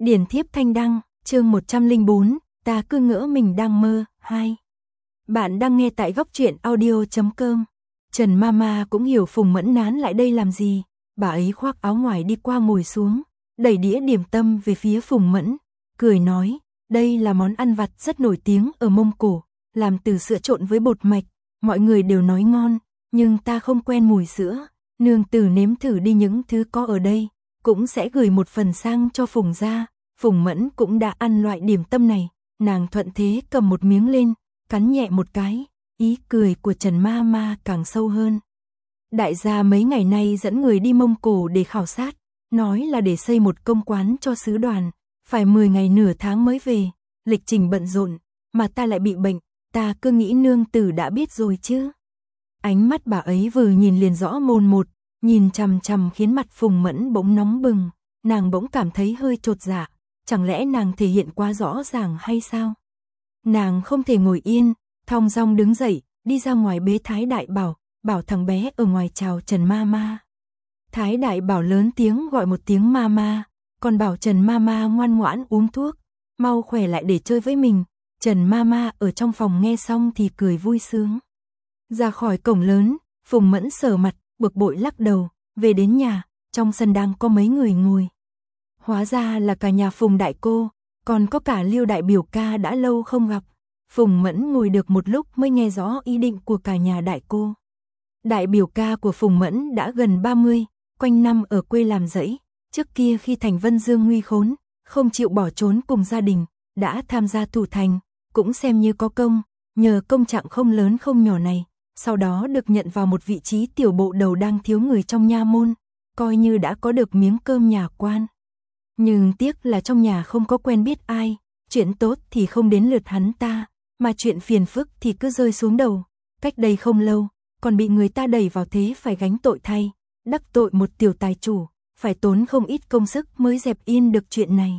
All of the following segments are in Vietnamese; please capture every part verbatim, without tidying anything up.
Điển thiếp thanh đăng, chương một trăm lẻ bốn, ta cứ ngỡ mình đang mơ. Hai. Bạn đang nghe tại góc truyện audio chấm com. Trần Mama cũng hiểu Phùng Mẫn nán lại đây làm gì, bà ấy khoác áo ngoài đi qua ngồi xuống, đẩy đĩa điểm tâm về phía Phùng Mẫn, cười nói, đây là món ăn vặt rất nổi tiếng ở Mông Cổ, làm từ sữa trộn với bột mạch, mọi người đều nói ngon, nhưng ta không quen mùi sữa, nương tử nếm thử đi những thứ có ở đây, cũng sẽ gửi một phần sang cho Phùng gia. Phùng Mẫn cũng đã ăn loại điểm tâm này, nàng thuận thế cầm một miếng lên, cắn nhẹ một cái, ý cười của Trần Mama càng sâu hơn. Đại gia mấy ngày nay dẫn người đi Mông Cổ để khảo sát, nói là để xây một công quán cho sứ đoàn, phải mười ngày nửa tháng mới về, lịch trình bận rộn, mà ta lại bị bệnh, ta cứ nghĩ nương tử đã biết rồi chứ. Ánh mắt bà ấy vừa nhìn liền rõ mồn một, nhìn chằm chằm khiến mặt Phùng Mẫn bỗng nóng bừng, nàng bỗng cảm thấy hơi chột dạ, chẳng lẽ nàng thể hiện quá rõ ràng hay sao? Nàng không thể ngồi yên, thong dong đứng dậy, đi ra ngoài bế Thái Đại Bảo, bảo thằng bé ở ngoài chào Trần Mama. Thái Đại Bảo lớn tiếng gọi một tiếng Mama, còn bảo Trần Mama ngoan ngoãn uống thuốc, mau khỏe lại để chơi với mình. Trần Mama ở trong phòng nghe xong thì cười vui sướng. Ra khỏi cổng lớn, Phùng Mẫn sờ mặt, bực bội lắc đầu, về đến nhà, trong sân đang có mấy người ngồi. Hóa ra là cả nhà Phùng đại cô, còn có cả Liêu đại biểu ca đã lâu không gặp. Phùng Mẫn ngồi được một lúc mới nghe rõ ý định của cả nhà đại cô. Đại biểu ca của Phùng Mẫn đã gần ba mươi, quanh năm ở quê làm rẫy, trước kia khi thành Vân Dương nguy khốn, không chịu bỏ trốn cùng gia đình, đã tham gia thủ thành, cũng xem như có công, nhờ công trạng không lớn không nhỏ này, sau đó được nhận vào một vị trí tiểu bộ đầu đang thiếu người trong nha môn, coi như đã có được miếng cơm nhà quan. Nhưng tiếc là trong nhà không có quen biết ai, chuyện tốt thì không đến lượt hắn ta, mà chuyện phiền phức thì cứ rơi xuống đầu. Cách đây không lâu, còn bị người ta đẩy vào thế phải gánh tội thay, đắc tội một tiểu tài chủ, phải tốn không ít công sức mới dẹp yên được chuyện này.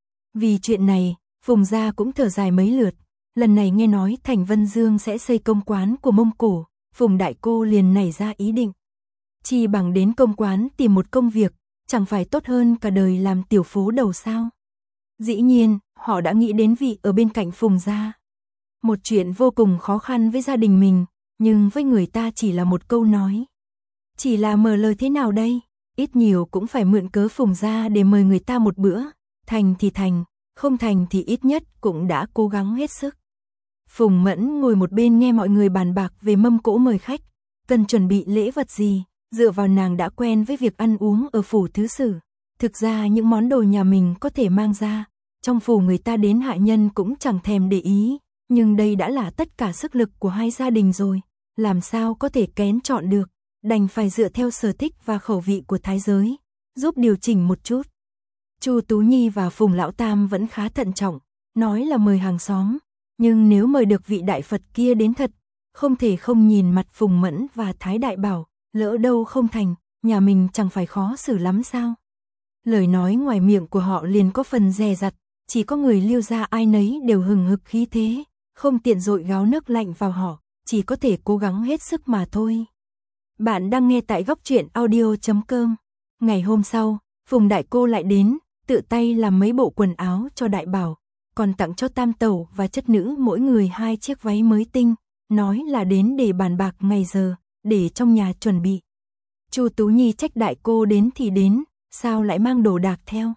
Vì chuyện này, Phùng gia cũng thở dài mấy lượt, lần này nghe nói thành Vân Dương sẽ xây công quán của Mông Cổ, Phùng đại cô liền nảy ra ý định. Chỉ bằng đến công quán tìm một công việc, chẳng phải tốt hơn cả đời làm tiểu phố đầu sao? Dĩ nhiên, họ đã nghĩ đến vị ở bên cạnh Phùng gia. Một chuyện vô cùng khó khăn với gia đình mình, nhưng với người ta chỉ là một câu nói. Chỉ là mở lời thế nào đây? Ít nhiều cũng phải mượn cớ Phùng gia để mời người ta một bữa, thành thì thành, không thành thì ít nhất cũng đã cố gắng hết sức. Phùng Mẫn ngồi một bên nghe mọi người bàn bạc về mâm cỗ mời khách, cần chuẩn bị lễ vật gì. Dựa vào nàng đã quen với việc ăn uống ở phủ thứ sử, thực ra những món đồ nhà mình có thể mang ra, trong phủ người ta đến hạ nhân cũng chẳng thèm để ý, nhưng đây đã là tất cả sức lực của hai gia đình rồi, làm sao có thể kén chọn được, đành phải dựa theo sở thích và khẩu vị của thái giới, giúp điều chỉnh một chút. Chu Tú Nhi và Phùng Lão Tam vẫn khá thận trọng, nói là mời hàng xóm, nhưng nếu mời được vị đại Phật kia đến thật, không thể không nhìn mặt Phùng Mẫn và Thái Đại Bảo. Lỡ đâu không thành, nhà mình chẳng phải khó xử lắm sao? Lời nói ngoài miệng của họ liền có phần dè dặt, chỉ có người Liêu gia ai nấy đều hừng hực khí thế, không tiện dội gáo nước lạnh vào họ, chỉ có thể cố gắng hết sức mà thôi. Bạn đang nghe tại góc truyện audio chấm com. Ngày hôm sau, Phùng đại cô lại đến, tự tay làm mấy bộ quần áo cho Đại Bảo, còn tặng cho Tam Tẩu và chất nữ mỗi người hai chiếc váy mới tinh, nói là đến để bàn bạc ngày giờ, để trong nhà chuẩn bị. Chu Tú Nhi trách đại cô đến thì đến, sao lại mang đồ đạc theo?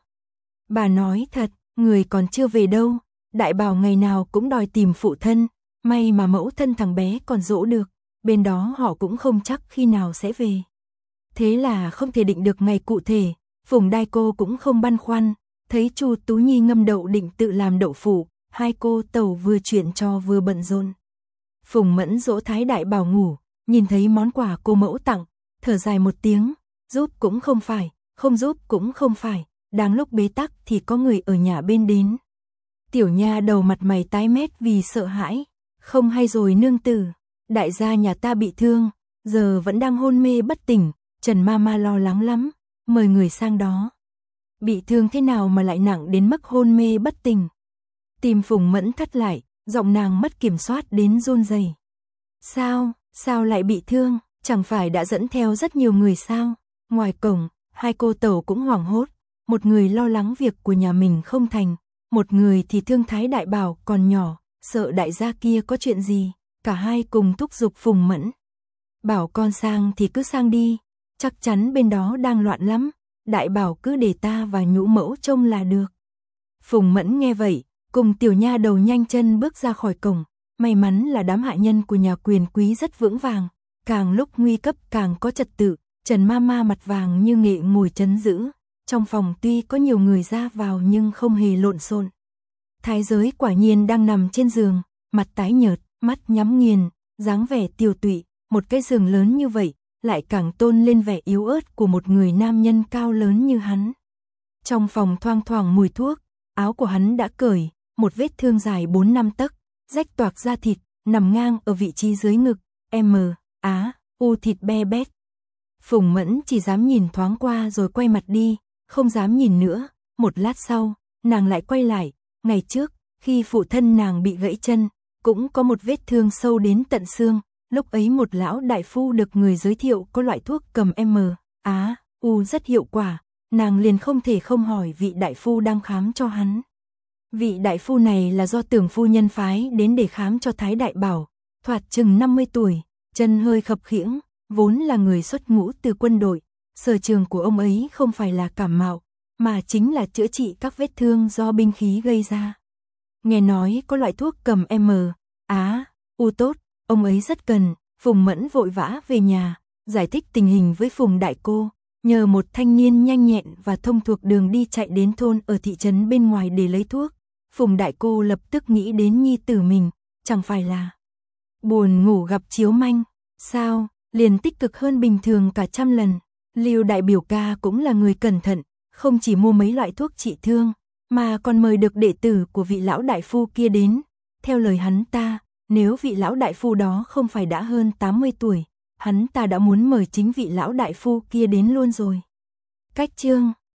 Bà nói thật, người còn chưa về đâu, Đại Bảo ngày nào cũng đòi tìm phụ thân, may mà mẫu thân thằng bé còn dỗ được, bên đó họ cũng không chắc khi nào sẽ về. Thế là không thể định được ngày cụ thể, Phùng đại cô cũng không băn khoăn, thấy Chu Tú Nhi ngâm đậu định tự làm đậu phụ, hai cô tẩu vừa chuyện cho vừa bận rộn. Phùng Mẫn dỗ Thái Đại Bảo ngủ, nhìn thấy món quà cô mẫu tặng, thở dài một tiếng, giúp cũng không phải, không giúp cũng không phải, đang lúc bế tắc thì có người ở nhà bên đến. Tiểu nha đầu mặt mày tái mét vì sợ hãi, không hay rồi nương tử, đại gia nhà ta bị thương, giờ vẫn đang hôn mê bất tỉnh, Trần Mama lo lắng lắm, mời người sang đó. Bị thương thế nào mà lại nặng đến mức hôn mê bất tỉnh? Tim Phùng Mẫn thắt lại, giọng nàng mất kiểm soát đến run rẩy. Sao? Sao lại bị thương, chẳng phải đã dẫn theo rất nhiều người sao? Ngoài cổng, hai cô tẩu cũng hoảng hốt, một người lo lắng việc của nhà mình không thành, một người thì thương Thái Đại Bảo còn nhỏ, sợ đại gia kia có chuyện gì, cả hai cùng thúc giục Phùng Mẫn. Bảo con sang thì cứ sang đi, chắc chắn bên đó đang loạn lắm, Đại Bảo cứ để ta và Nhũ mẫu trông là được. Phùng Mẫn nghe vậy, cùng tiểu nha đầu nhanh chân bước ra khỏi cổng, may mắn là đám hạ nhân của nhà quyền quý rất vững vàng, càng lúc nguy cấp càng có trật tự, Trần Mama mặt vàng như nghệ ngồi trấn giữ, trong phòng tuy có nhiều người ra vào nhưng không hề lộn xộn. Thái giới quả nhiên đang nằm trên giường, mặt tái nhợt, mắt nhắm nghiền, dáng vẻ tiều tụy, một cái giường lớn như vậy, lại càng tôn lên vẻ yếu ớt của một người nam nhân cao lớn như hắn. Trong phòng thoang thoảng mùi thuốc, áo của hắn đã cởi, một vết thương dài bốn năm tấc, rách toạc da thịt, nằm ngang ở vị trí dưới ngực, M, Á, U thịt be bét. Phùng Mẫn chỉ dám nhìn thoáng qua rồi quay mặt đi, không dám nhìn nữa, một lát sau, nàng lại quay lại, ngày trước, khi phụ thân nàng bị gãy chân, cũng có một vết thương sâu đến tận xương, lúc ấy một lão đại phu được người giới thiệu có loại thuốc cầm M, Á, U rất hiệu quả, nàng liền không thể không hỏi vị đại phu đang khám cho hắn. Vị đại phu này là do Tưởng phu nhân phái đến để khám cho Thái Đại Bảo, thoạt chừng năm mươi tuổi, chân hơi khập khiễng, vốn là người xuất ngũ từ quân đội, sở trường của ông ấy không phải là cảm mạo, mà chính là chữa trị các vết thương do binh khí gây ra. Nghe nói có loại thuốc cầm M, Á, U tốt, ông ấy rất cần, Phùng Mẫn vội vã về nhà, giải thích tình hình với Phùng đại cô, nhờ một thanh niên nhanh nhẹn và thông thuộc đường đi chạy đến thôn ở thị trấn bên ngoài để lấy thuốc. Phùng đại cô lập tức nghĩ đến nhi tử mình, chẳng phải là buồn ngủ gặp chiếu manh, sao, liền tích cực hơn bình thường cả trăm lần. Lưu đại biểu ca cũng là người cẩn thận, không chỉ mua mấy loại thuốc trị thương, mà còn mời được đệ tử của vị lão đại phu kia đến. Theo lời hắn ta, nếu vị lão đại phu đó không phải đã hơn tám mươi tuổi, hắn ta đã muốn mời chính vị lão đại phu kia đến luôn rồi. Cách chương